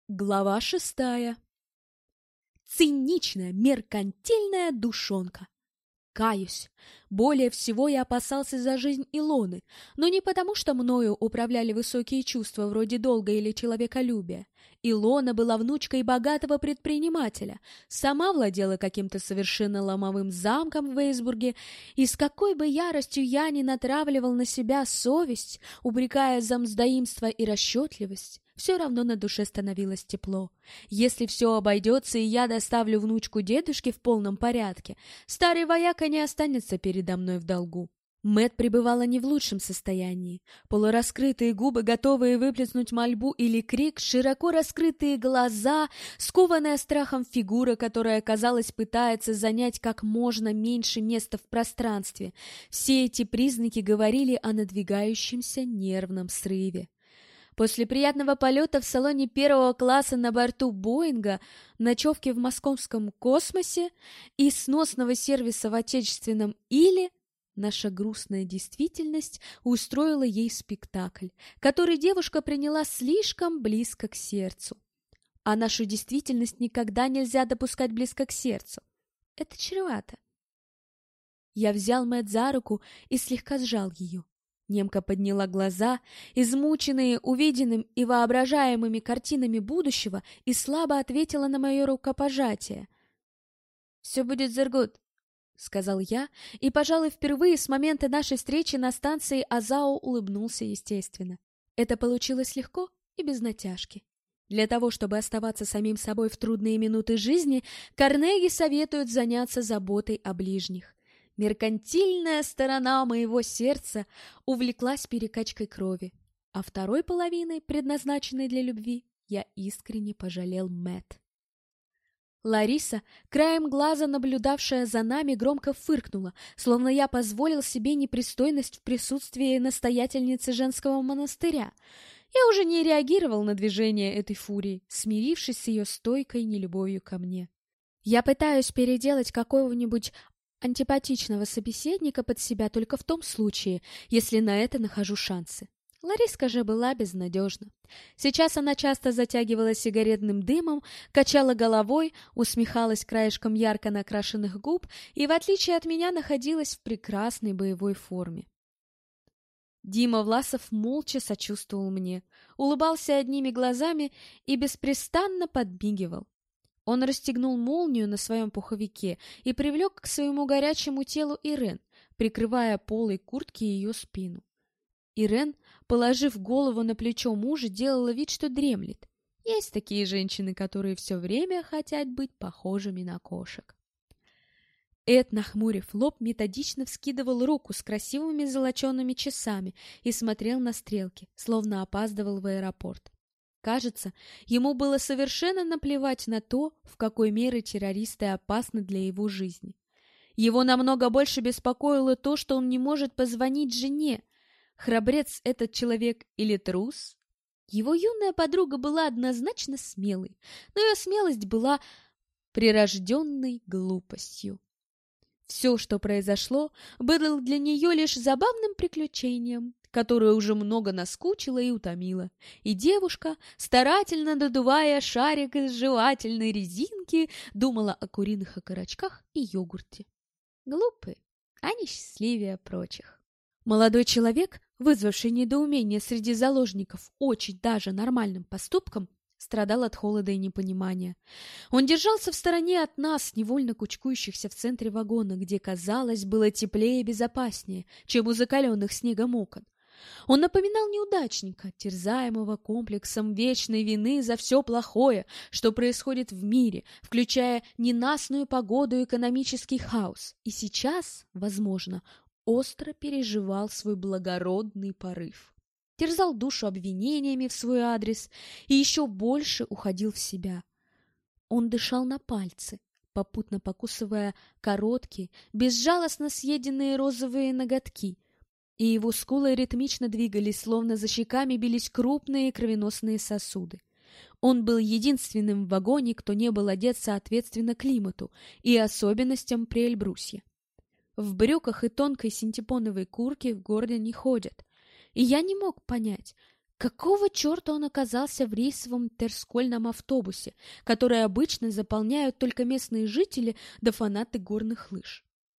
Глава 6. Циничная, меркантильная душонка. Каюсь. Более всего я опасался за жизнь Илоны, но не потому, что мною управляли высокие чувства вроде долга или человеколюбия. Илона была внучкой богатого предпринимателя, сама владела каким-то совершенно ломовым замком в Вейсбурге, и с какой бы яростью я ни натравливал на себя совесть, упрекая за мздоимство и расчетливость, все равно на душе становилось тепло. Если все обойдется, и я доставлю внучку дедушке в полном порядке, старый вояка не останется передо мной в долгу. Мэтт пребывала не в лучшем состоянии. Полураскрытые губы, готовые выплеснуть мольбу или крик, широко раскрытые глаза, скованная страхом фигура, которая, казалось, пытается занять как можно меньше места в пространстве. Все эти признаки говорили о надвигающемся нервном срыве. После приятного полета в салоне первого класса на борту Боинга, ночевки в московском космосе и сносного сервиса в отечественном Иле, наша грустная действительность устроила ей спектакль, который девушка приняла слишком близко к сердцу. А нашу действительность никогда нельзя допускать близко к сердцу. Это чревато. Я взял Мэтт за руку и слегка сжал ее. Немка подняла глаза, измученные увиденным и воображаемыми картинами будущего, и слабо ответила на мое рукопожатие. «Все будет зергут», — сказал я, и, пожалуй, впервые с момента нашей встречи на станции Азао улыбнулся естественно. Это получилось легко и без натяжки. Для того, чтобы оставаться самим собой в трудные минуты жизни, Карнеги советуют заняться заботой о ближних. Меркантильная сторона моего сердца увлеклась перекачкой крови, а второй половиной, предназначенной для любви, я искренне пожалел Мэтт. Лариса, краем глаза наблюдавшая за нами, громко фыркнула, словно я позволил себе непристойность в присутствии настоятельницы женского монастыря. Я уже не реагировал на движение этой фурии, смирившись с ее стойкой нелюбовью ко мне. Я пытаюсь переделать какого-нибудь антипатичного собеседника под себя только в том случае, если на это нахожу шансы. Лариска же была безнадежна. Сейчас она часто затягивалась сигаретным дымом, качала головой, усмехалась краешком ярко накрашенных губ и, в отличие от меня, находилась в прекрасной боевой форме. Дима Власов молча сочувствовал мне, улыбался одними глазами и беспрестанно подмигивал. Он расстегнул молнию на своем пуховике и привлек к своему горячему телу Ирен, прикрывая полой куртки ее спину. Ирен, положив голову на плечо мужа, делала вид, что дремлет. Есть такие женщины, которые все время хотят быть похожими на кошек. Эд, нахмурив лоб, методично вскидывал руку с красивыми золочеными часами и смотрел на стрелки, словно опаздывал в аэропорт. Кажется, ему было совершенно наплевать на то, в какой мере террористы опасны для его жизни. Его намного больше беспокоило то, что он не может позвонить жене. Храбрец этот человек или трус? Его юная подруга была однозначно смелой, но ее смелость была прирожденной глупостью. Все, что произошло, было для нее лишь забавным приключением, которое уже много наскучило и утомило, и девушка, старательно надувая шарик из жевательной резинки, думала о куриных окорочках и йогурте. Глупые, они счастливее прочих. Молодой человек, вызвавший недоумение среди заложников очень даже нормальным поступком, страдал от холода и непонимания. Он держался в стороне от нас, невольно кучкующихся в центре вагона, где, казалось, было теплее и безопаснее, чем у закаленных снегом окон. Он напоминал неудачника, терзаемого комплексом вечной вины за все плохое, что происходит в мире, включая ненастную погоду и экономический хаос. И сейчас, возможно, остро переживал свой благородный порыв. Терзал душу обвинениями в свой адрес и еще больше уходил в себя. Он дышал на пальцы, попутно покусывая короткие, безжалостно съеденные розовые ноготки, и его скулы ритмично двигались, словно за щеками бились крупные кровеносные сосуды. Он был единственным в вагоне, кто не был одет соответственно климату и особенностям Приэльбрусья. В брюках и тонкой синтепоновой куртке в городе не ходят. И я не мог понять, Какого черта он оказался в рейсовом терскольном автобусе, который обычно заполняют только местные жители да фанаты горных лыж?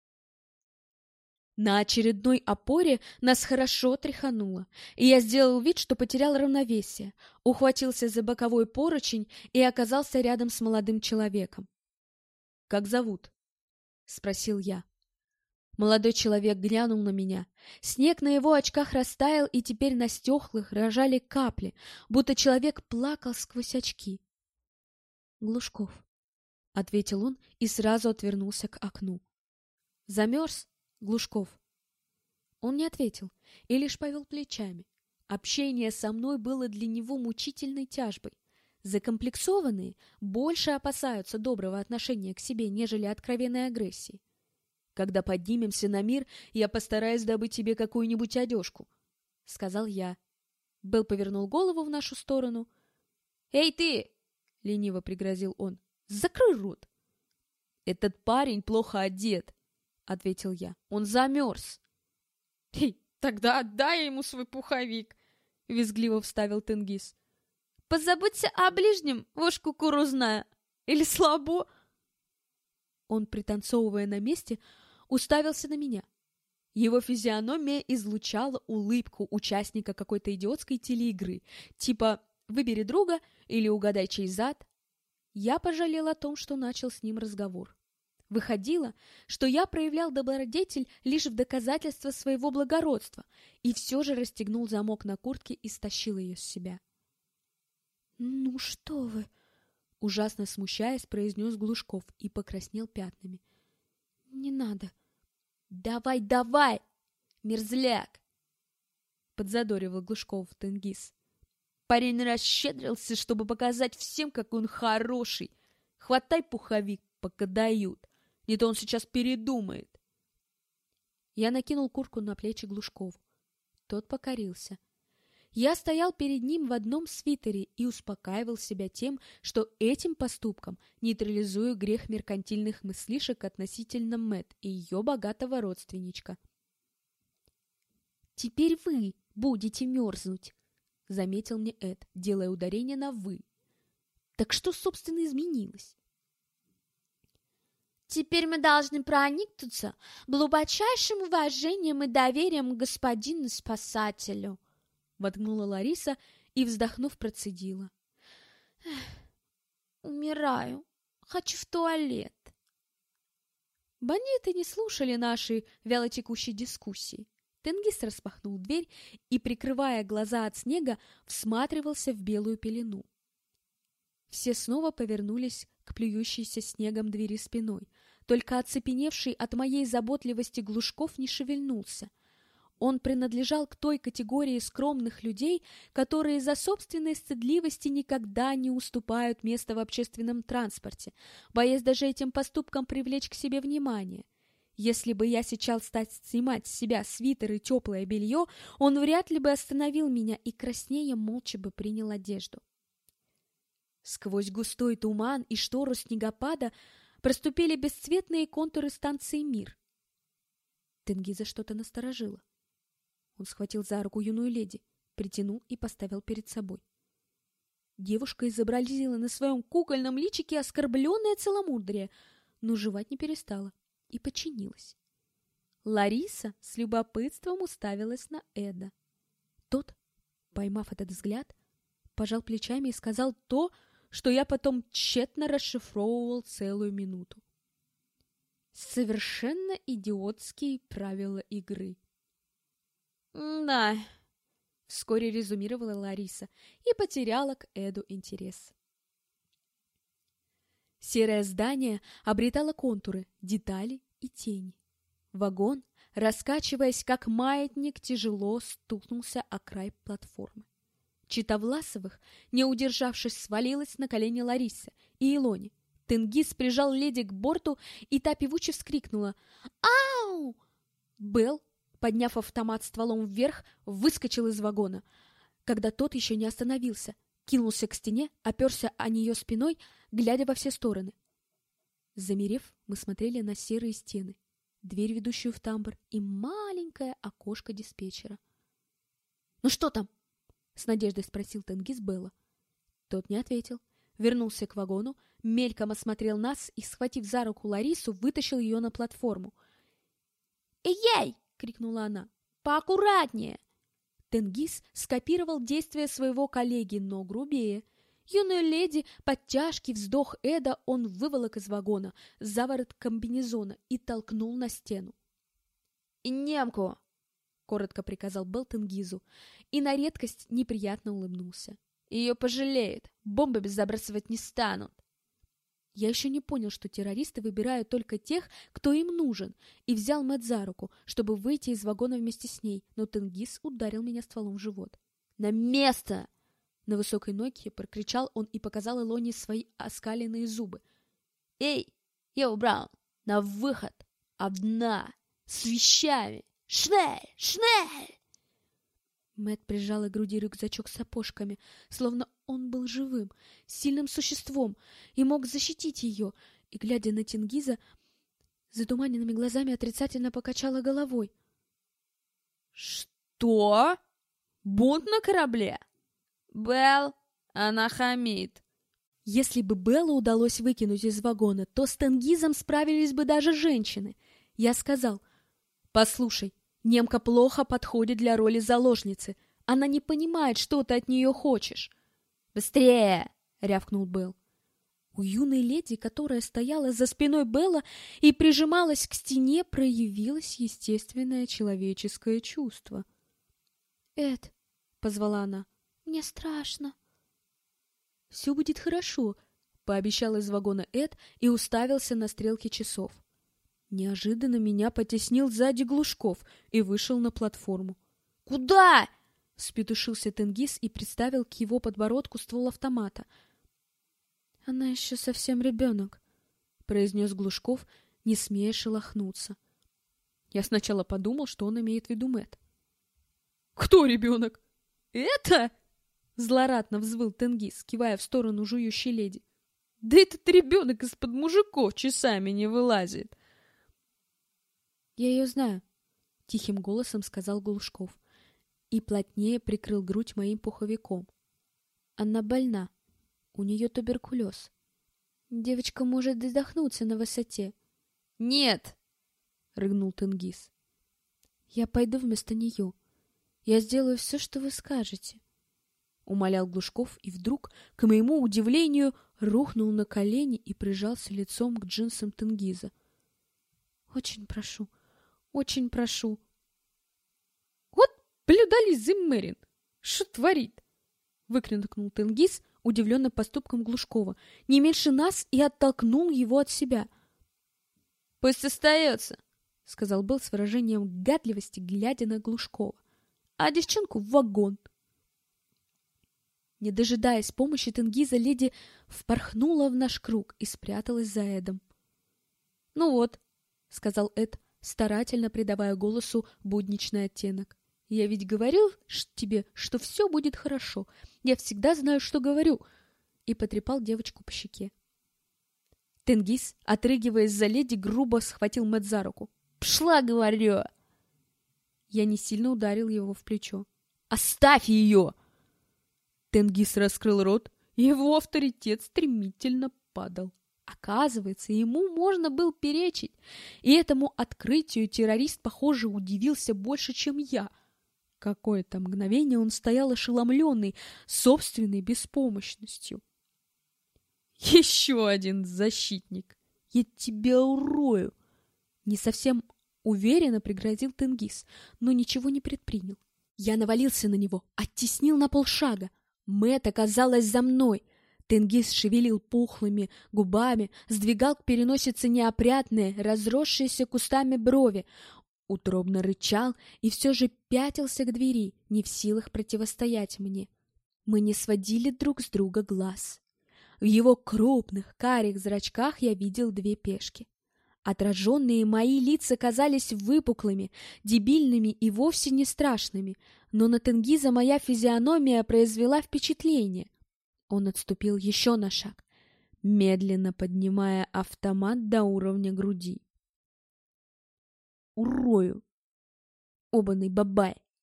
На очередной опоре нас хорошо тряхануло, и я сделал вид, что потерял равновесие, ухватился за боковой поручень и оказался рядом с молодым человеком. «Как зовут?» — спросил я. Молодой человек глянул на меня. Снег на его очках растаял, и теперь на стеклах рожали капли, будто человек плакал сквозь очки. «Глушков», — ответил он и сразу отвернулся к окну. «Замерз, Глушков?» Он не ответил и лишь повел плечами. Общение со мной было для него мучительной тяжбой. Закомплексованные больше опасаются доброго отношения к себе, нежели откровенной агрессии. «Когда поднимемся на мир, я постараюсь добыть тебе какую-нибудь одежку», — сказал я. Белл повернул голову в нашу сторону. «Эй, ты!» — лениво пригрозил он. «Закрой рот!» «Этот парень плохо одет», — ответил я. «Он замерз». «Эй, тогда отдай ему свой пуховик», — визгливо вставил Тенгиз. «Позаботься о ближнем, вошь кукурузная! Или слабо?» Он, пританцовывая на месте, уставился на меня. Его физиономия излучала улыбку участника какой-то идиотской телеигры, типа «Выбери друга» или «Угадай, чей зад». Я пожалел о том, что начал с ним разговор. Выходило, что я проявлял добродетель лишь в доказательство своего благородства, и все же расстегнул замок на куртке и стащил ее с себя. «Ну что вы!» — ужасно смущаясь, произнес Глушков и покраснел пятнами. «Не надо». «Давай, давай, мерзляк!» — подзадоривал Глушков Тенгиз. «Парень расщедрился, чтобы показать всем, как он хороший. Хватай пуховик, пока дают. Не то он сейчас передумает». Я накинул куртку на плечи Глушкову. Тот покорился. Я стоял перед ним в одном свитере и успокаивал себя тем, что этим поступком нейтрализую грех меркантильных мыслишек относительно Мэт и ее богатого родственничка. «Теперь вы будете мерзнуть», — заметил мне Эд, делая ударение на «вы». «Так что, собственно, изменилось?» «Теперь мы должны проникнуться глубочайшим уважением и доверием к господину-спасателю», — воткнула Лариса и, вздохнув, процедила. «Умираю. Хочу в туалет». Бандиты не слушали нашей вялотекущей дискуссии. Тенгиз распахнул дверь и, прикрывая глаза от снега, всматривался в белую пелену. Все снова повернулись к плюющейся снегом двери спиной. Только оцепеневший от моей заботливости Глушков не шевельнулся. Он принадлежал к той категории скромных людей, которые из-за собственной стыдливости никогда не уступают место в общественном транспорте, боясь даже этим поступком привлечь к себе внимание. Если бы я сейчас стал снимать с себя свитер и теплое белье, он вряд ли бы остановил меня и краснея молча бы принял одежду. Сквозь густой туман и штору снегопада проступили бесцветные контуры станции «Мир». Тенгиза что-то насторожило. Он схватил за руку юную леди, притянул и поставил перед собой. Девушка изобразила на своем кукольном личике оскорбленное целомудрие, но жевать не перестала и подчинилась. Лариса с любопытством уставилась на Эда. Тот, поймав этот взгляд, пожал плечами и сказал то, что я потом тщетно расшифровывал целую минуту. Совершенно идиотские правила игры. «Да», — вскоре резюмировала Лариса и потеряла к Эду интерес. Серое здание обретало контуры, детали и тени. Вагон, раскачиваясь как маятник, тяжело стукнулся о край платформы. Чита Власовых, не удержавшись, свалилась на колени Ларисы и Илоне. Тенгиз прижал леди к борту, и та певуче вскрикнула «Ау!». Белл, подняв автомат стволом вверх, выскочил из вагона, когда тот еще не остановился, кинулся к стене, оперся о нее спиной, глядя во все стороны. Замерев, мы смотрели на серые стены, дверь, ведущую в тамбур, и маленькое окошко диспетчера. «Ну что там?» — с надеждой спросил Тенгиз Белла. Тот не ответил. Вернулся к вагону, мельком осмотрел нас и, схватив за руку Ларису, вытащил ее на платформу. «Эй!» — крикнула она. «Поаккуратнее!» Тенгиз скопировал действия своего коллеги, но грубее. Юную леди, под тяжкий вздох Эда, он выволок из вагона за ворот комбинезона и толкнул на стену. «И немку!» — коротко приказал Белл Тенгизу, и на редкость неприятно улыбнулся. «Ее пожалеют, бомбы забрасывать не станут!» Я еще не понял, что террористы выбирают только тех, кто им нужен, и взял Мэтт за руку, чтобы выйти из вагона вместе с ней, но Тенгиз ударил меня стволом в живот. «На место!» На высокой ноге прокричал он и показал Илоне свои оскаленные зубы. «Эй, Йоу Браун, на выход! Одна! С вещами! Шнель! Шнель!» Мэтт прижал к груди рюкзачок с сапожками, словно он был живым, сильным существом и мог защитить ее, и, глядя на Тенгиза, затуманенными глазами отрицательно покачала головой. «Что? Бунт на корабле? Белл, она хамит!» Если бы Беллу удалось выкинуть из вагона, то с Тенгизом справились бы даже женщины. Я сказал: «Послушай, немка плохо подходит для роли заложницы. Она не понимает, что ты от нее хочешь». «Быстрее!» — рявкнул Белл. У юной леди, которая стояла за спиной Белла и прижималась к стене, проявилось естественное человеческое чувство. «Эд», — позвала она, — «мне страшно». «Все будет хорошо», — пообещал из вагона Эд и уставился на стрелки часов. Неожиданно меня потеснил сзади Глушков и вышел на платформу. «Куда?» — вспетушился Тенгиз и приставил к его подбородку ствол автомата. «Она еще совсем ребенок», — произнес Глушков, не смея шелохнуться. Я сначала подумал, что он имеет в виду Мэтт. «Кто ребенок? Это?» — злорадно взвыл Тенгиз, кивая в сторону жующей леди. «Да этот ребенок из-под мужиков часами не вылазит!» «Я ее знаю», — тихим голосом сказал Глушков и плотнее прикрыл грудь моим пуховиком. «Она больна. У нее туберкулез. Девочка может задохнуться на высоте». «Нет!» — рыгнул Тенгиз. «Я пойду вместо нее. Я сделаю все, что вы скажете», — умолял Глушков и вдруг, к моему удивлению, рухнул на колени и прижался лицом к джинсам Тенгиза. «Очень прошу, очень прошу». «Вот блюдали Зиммерин! Что творит?» — выкрикнул Тенгиз, удивленный поступком Глушкова, не меньше нас, и оттолкнул его от себя. «Пусть остается», — сказал Белл с выражением гадливости, глядя на Глушкова. «А девчонку в вагон». Не дожидаясь помощи Тенгиза, леди впорхнула в наш круг и спряталась за Эдом. «Ну вот», — сказал Эд, старательно придавая голосу будничный оттенок. «Я ведь говорил тебе, что все будет хорошо. Я всегда знаю, что говорю», — и потрепал девочку по щеке. Тенгиз, отрыгиваясь за леди, грубо схватил Мэтт за руку. «Пшла, говорю!» Я не сильно ударил его в плечо. «Оставь ее!» Тенгиз раскрыл рот, и его авторитет стремительно падал. Оказывается, ему можно было перечить, и этому открытию террорист, похоже, удивился больше, чем я. Какое-то мгновение он стоял ошеломленный собственной беспомощностью. «Еще один защитник! Я тебя урою!» Не совсем уверенно пригрозил Тенгиз, но ничего не предпринял. Я навалился на него, оттеснил на полшага. Мэтт оказалась за мной. Тенгиз шевелил пухлыми губами, сдвигал к переносице неопрятные, разросшиеся кустами брови, утробно рычал и все же пятился к двери, не в силах противостоять мне. Мы не сводили друг с друга глаз. В его крупных карих зрачках я видел две пешки. Отраженные мои лица казались выпуклыми, дебильными и вовсе не страшными, но на Тенгиза моя физиономия произвела впечатление. Он отступил еще на шаг, медленно поднимая автомат до уровня груди. «Урою! Обаный бабай!»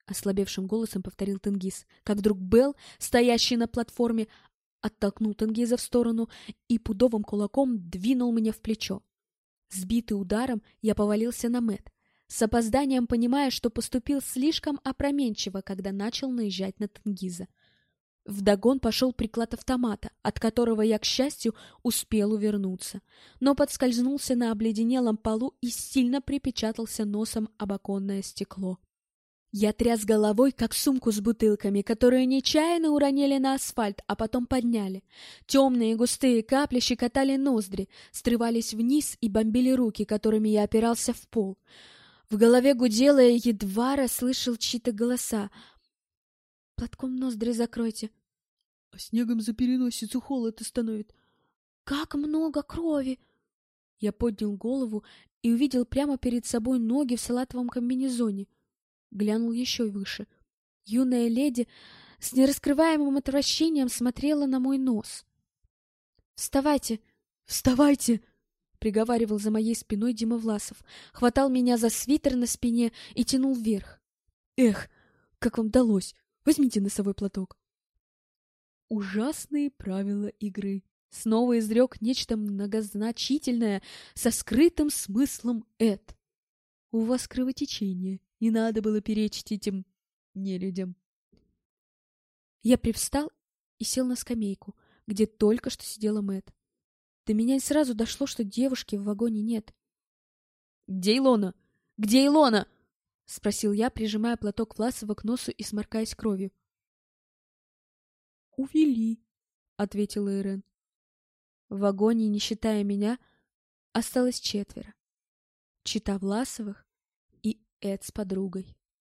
— ослабевшим голосом повторил Тенгиз, как вдруг Белл, стоящий на платформе, оттолкнул Тенгиза в сторону и пудовым кулаком двинул меня в плечо. Сбитый ударом, я повалился на Мэт, с опозданием понимая, что поступил слишком опрометчиво, когда начал наезжать на Тенгиза. Вдогон пошел приклад автомата, от которого я, к счастью, успел увернуться, но подскользнулся на обледенелом полу и сильно припечатался носом об оконное стекло. Я тряс головой, как сумку с бутылками, которые нечаянно уронили на асфальт, а потом подняли. Темные густые капли щекотали ноздри, срывались вниз и бомбили руки, которыми я опирался в пол. В голове гудело, и едва расслышал чьи-то голоса. «Платком ноздри закройте». «А снегом за переносицу холод остановит». «Как много крови!» Я поднял голову и увидел прямо перед собой ноги в салатовом комбинезоне. Глянул еще выше. Юная леди с нераскрываемым отвращением смотрела на мой нос. «Вставайте! Вставайте!» — приговаривал за моей спиной Дима Власов, хватал меня за свитер на спине и тянул вверх. «Эх, как вам далось! Возьмите носовой платок!» «Ужасные правила игры!» — снова изрек нечто многозначительное со скрытым смыслом «эд». «У вас кровотечение. Не надо было перечить этим нелюдям». Я привстал и сел на скамейку, где только что сидела Мэт. До меня сразу дошло, что девушки в вагоне нет. «Где Илона? Где Илона?» — спросил я, прижимая платок Власова к носу и сморкаясь кровью. «Увели», — ответила Ирен. В вагоне, не считая меня, осталось 4: чета Власовых и Эд с подругой.